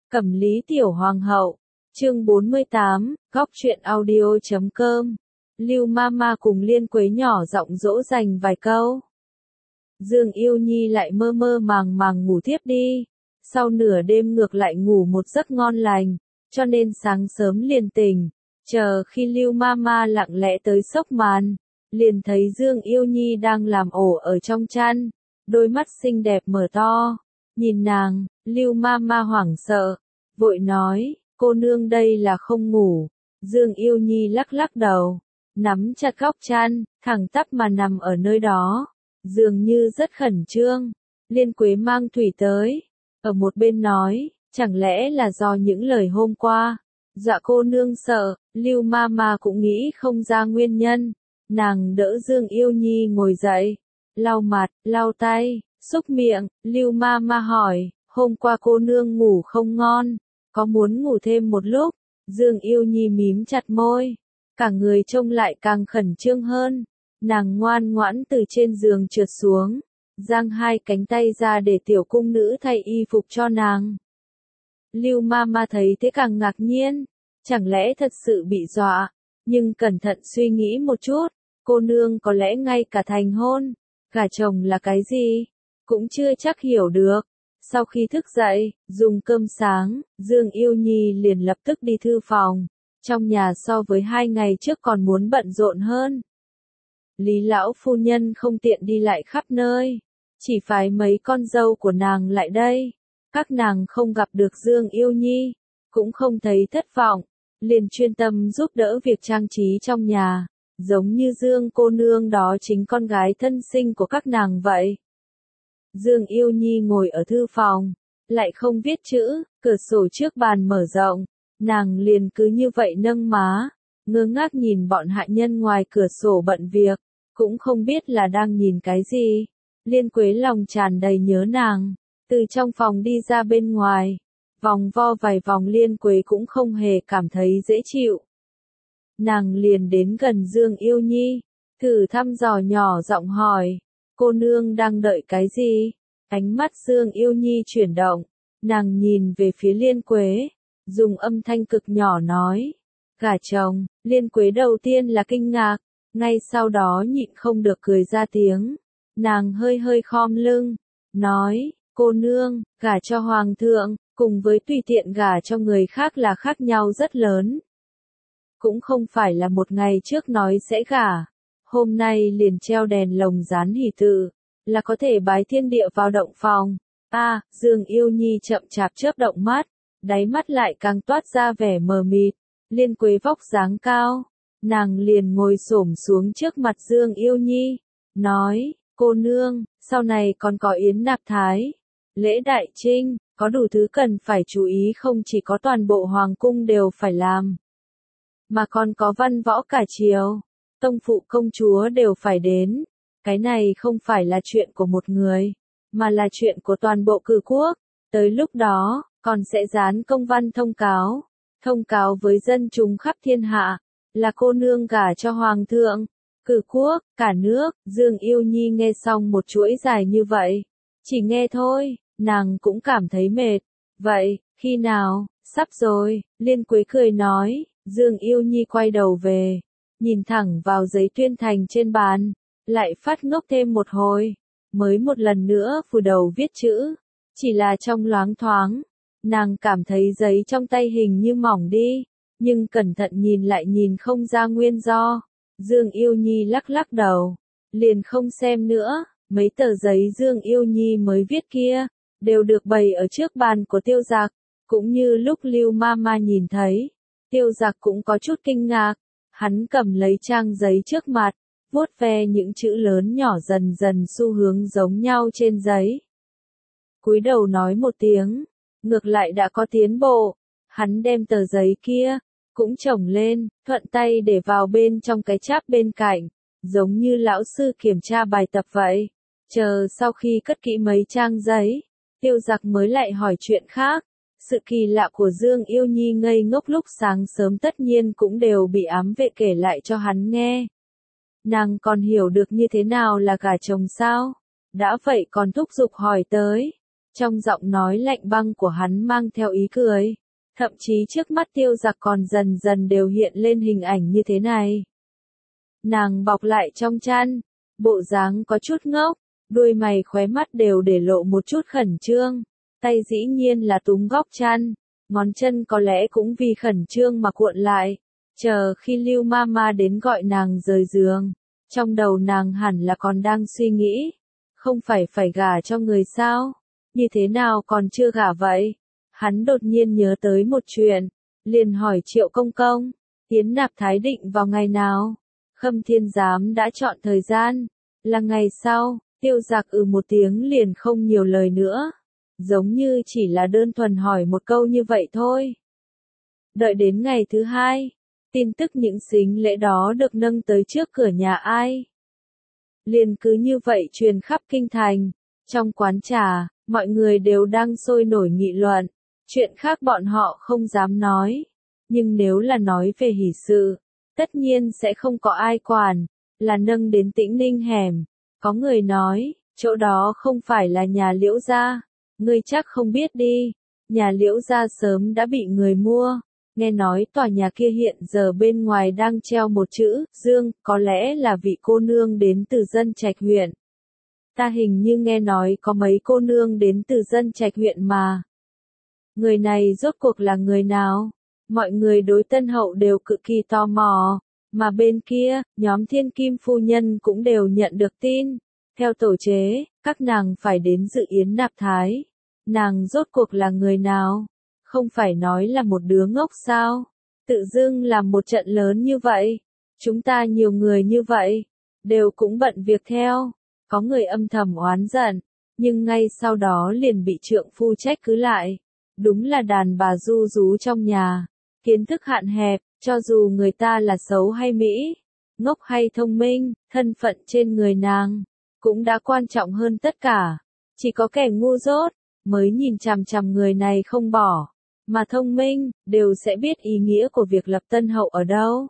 Cẩm Lý Tiểu Hoàng hậu, chương 48, góc truyện audio.com. Lưu Mama cùng Liên Quế nhỏ giọng dỗ dành vài câu. Dương Yêu Nhi lại mơ mơ màng màng ngủ thiếp đi. Sau nửa đêm ngược lại ngủ một giấc ngon lành, cho nên sáng sớm liền tỉnh. Chờ khi Lưu Mama lặng lẽ tới xốc màn, liền thấy Dương Yêu Nhi đang làm ổ ở trong chăn, đôi mắt xinh đẹp mở to. Nhìn nàng, Lưu Mama hoảng sợ, vội nói, cô nương đây là không ngủ. Dương Yêu Nhi lắc lắc đầu, nắm chặt góc chăn, thẳng tắp mà nằm ở nơi đó, dường như rất khẩn trương. Liên Quế mang thủy tới, ở một bên nói, chẳng lẽ là do những lời hôm qua, dạ cô nương sợ. Lưu Mama cũng nghĩ không ra nguyên nhân, nàng đỡ Dương Yêu Nhi ngồi dậy, lau mặt, lau tay, xúc miệng. Lưu Mama hỏi, hôm qua cô nương ngủ không ngon, có muốn ngủ thêm một lúc? Dương Yêu Nhi mím chặt môi, cả người trông lại càng khẩn trương hơn. Nàng ngoan ngoãn từ trên giường trượt xuống, giang hai cánh tay ra để tiểu cung nữ thay y phục cho nàng. Lưu Mama thấy thế càng ngạc nhiên, chẳng lẽ thật sự bị dọa, nhưng cẩn thận suy nghĩ một chút, cô nương có lẽ ngay cả thành hôn, gả chồng là cái gì, cũng chưa chắc hiểu được. Sau khi thức dậy, dùng cơm sáng, Dương Yêu Nhi liền lập tức đi thư phòng. Trong nhà so với 2 ngày trước còn muốn bận rộn hơn. Lý lão phu nhân không tiện đi lại khắp nơi, chỉ phái mấy con dâu của nàng lại đây. Các nàng không gặp được Dương Yêu Nhi, cũng không thấy thất vọng, liền chuyên tâm giúp đỡ việc trang trí trong nhà, giống như Dương cô nương đó chính con gái thân sinh của các nàng vậy. Dương Yêu Nhi ngồi ở thư phòng, lại không viết chữ, cửa sổ trước bàn mở rộng, nàng liền cứ như vậy nâng má, ngơ ngác nhìn bọn hạ nhân ngoài cửa sổ bận việc, cũng không biết là đang nhìn cái gì. Liên Quế lòng tràn đầy nhớ nàng, từ trong phòng đi ra bên ngoài, vòng vo vài vòng Liên Quế cũng không hề cảm thấy dễ chịu. Nàng liền đến gần Dương Yêu Nhi, thử thăm dò nhỏ giọng hỏi, cô nương đang đợi cái gì? Ánh mắt Dương Yêu Nhi chuyển động, nàng nhìn về phía Liên Quế, dùng âm thanh cực nhỏ nói, gả chồng. Liên Quế đầu tiên là kinh ngạc, ngay sau đó nhịn không được cười ra tiếng. Nàng hơi hơi khom lưng, nói, cô nương, gả cho hoàng thượng, cùng với tùy tiện gả cho người khác là khác nhau rất lớn. Cũng không phải là một ngày trước nói sẽ gả, hôm nay liền treo đèn lồng dán hỷ tự, là có thể bái thiên địa vào động phòng. Dương Yêu Nhi chậm chạp chớp động mắt, đáy mắt lại càng toát ra vẻ mờ mịt. Liên Quế vóc dáng cao, nàng liền ngồi xổm xuống trước mặt Dương Yêu Nhi, nói, cô nương, sau này còn có yến nạp thái, lễ đại trinh, có đủ thứ cần phải chú ý, không chỉ có toàn bộ hoàng cung đều phải làm, mà còn có văn võ cả triều, tông phụ công chúa đều phải đến. Cái này không phải là chuyện của một người, mà là chuyện của toàn bộ cử quốc. Tới lúc đó, còn sẽ dán công văn thông cáo với dân chúng khắp thiên hạ, là cô nương gả cho hoàng thượng, cử quốc, cả nước. Dương Yêu Nhi nghe xong một chuỗi dài như vậy, chỉ nghe thôi, nàng cũng cảm thấy mệt. Vậy, khi nào? Sắp rồi. Liên Quế cười nói. Dương Yêu Nhi quay đầu về, nhìn thẳng vào giấy tuyên thành trên bàn, lại phát ngốc thêm một hồi, mới một lần nữa phủ đầu viết chữ. Chỉ là trong loáng thoáng, nàng cảm thấy giấy trong tay hình như mỏng đi, nhưng cẩn thận nhìn lại nhìn không ra nguyên do. Dương Yêu Nhi lắc lắc đầu, liền không xem nữa. Mấy tờ giấy Dương Yêu Nhi mới viết kia, đều được bày ở trước bàn của Tiêu Giặc, cũng như lúc Lưu Mama nhìn thấy. Tiêu Giặc cũng có chút kinh ngạc, hắn cầm lấy trang giấy trước mặt, vuốt ve những chữ lớn nhỏ dần dần xu hướng giống nhau trên giấy. Cúi đầu nói một tiếng, ngược lại đã có tiến bộ. Hắn đem tờ giấy kia, cũng chồng lên, thuận tay để vào bên trong cái cháp bên cạnh, giống như lão sư kiểm tra bài tập vậy. Chờ sau khi cất kỹ mấy trang giấy, Tiêu Giặc mới lại hỏi chuyện khác. Sự kỳ lạ của Dương Yêu Nhi ngây ngốc lúc sáng sớm tất nhiên cũng đều bị ám vệ kể lại cho hắn nghe. Nàng còn hiểu được như thế nào là gả chồng sao? Đã vậy còn thúc giục hỏi tới. Trong giọng nói lạnh băng của hắn mang theo ý cười. Thậm chí trước mắt Tiêu Giặc còn dần dần đều hiện lên hình ảnh như thế này. Nàng bọc lại trong chăn, bộ dáng có chút ngốc, đuôi mày khóe mắt đều để lộ một chút khẩn trương, tay dĩ nhiên là túm góc chăn, ngón chân có lẽ cũng vì khẩn trương mà cuộn lại, chờ khi Lưu Mama đến gọi nàng rời giường, trong đầu nàng hẳn là còn đang suy nghĩ, không phải gả cho người sao, như thế nào còn chưa gả vậy? Hắn đột nhiên nhớ tới một chuyện, liền hỏi Triệu Công Công, Yến Nạp Thái định vào ngày nào? Khâm Thiên Giám đã chọn thời gian, là ngày sau. Tiêu Giặc một tiếng liền không nhiều lời nữa, giống như chỉ là đơn thuần hỏi một câu như vậy thôi. Đợi đến ngày thứ hai, tin tức những sính lễ đó được nâng tới trước cửa nhà ai. Liền cứ như vậy truyền khắp kinh thành, trong quán trà, mọi người đều đang sôi nổi nghị luận, chuyện khác bọn họ không dám nói, nhưng nếu là nói về hỷ sự, tất nhiên sẽ không có ai quản, là nâng đến Tĩnh Ninh hẻm. Có người nói, chỗ đó không phải là nhà Liễu gia, ngươi chắc không biết đi, nhà Liễu gia sớm đã bị người mua, nghe nói tòa nhà kia hiện giờ bên ngoài đang treo một chữ, Dương, có lẽ là vị cô nương đến từ Dân Trạch huyện. Ta hình như nghe nói có mấy cô nương đến từ Dân Trạch huyện mà. Người này rốt cuộc là người nào? Mọi người đối Tân Hậu đều cực kỳ tò mò. Mà bên kia, nhóm Thiên Kim phu nhân cũng đều nhận được tin. Theo tổ chế, các nàng phải đến dự yến nạp thái. Nàng rốt cuộc là người nào? Không phải nói là một đứa ngốc sao? Tự dưng làm một trận lớn như vậy. Chúng ta nhiều người như vậy, đều cũng bận việc theo. Có người âm thầm oán giận, nhưng ngay sau đó liền bị trượng phu trách cứ lại. Đúng là đàn bà ru rú trong nhà. Kiến thức hạn hẹp. Cho dù người ta là xấu hay mỹ, ngốc hay thông minh, thân phận trên người nàng, cũng đã quan trọng hơn tất cả. Chỉ có kẻ ngu dốt, mới nhìn chằm chằm người này không bỏ, mà thông minh, đều sẽ biết ý nghĩa của việc lập Tân Hậu ở đâu.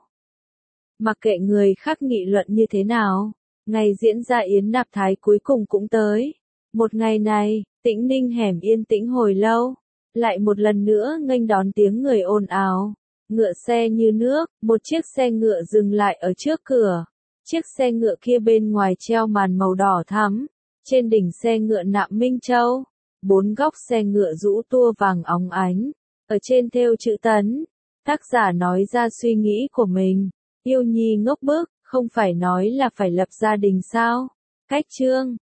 Mặc kệ người khác nghị luận như thế nào, ngày diễn ra yến nạp thái cuối cùng cũng tới. Một ngày này, Tĩnh Ninh hẻm yên tĩnh hồi lâu, lại một lần nữa nghênh đón tiếng người ồn ào. Ngựa xe như nước, một chiếc xe ngựa dừng lại ở trước cửa. Chiếc xe ngựa kia bên ngoài treo màn màu đỏ thắm. Trên đỉnh xe ngựa nạm Minh Châu. 4 góc xe ngựa rũ tua vàng óng ánh. Ở trên thêu chữ Tấn. Tác giả nói ra suy nghĩ của mình. Yêu Nhi ngốc bức, không phải nói là phải lập gia đình sao? Cách chương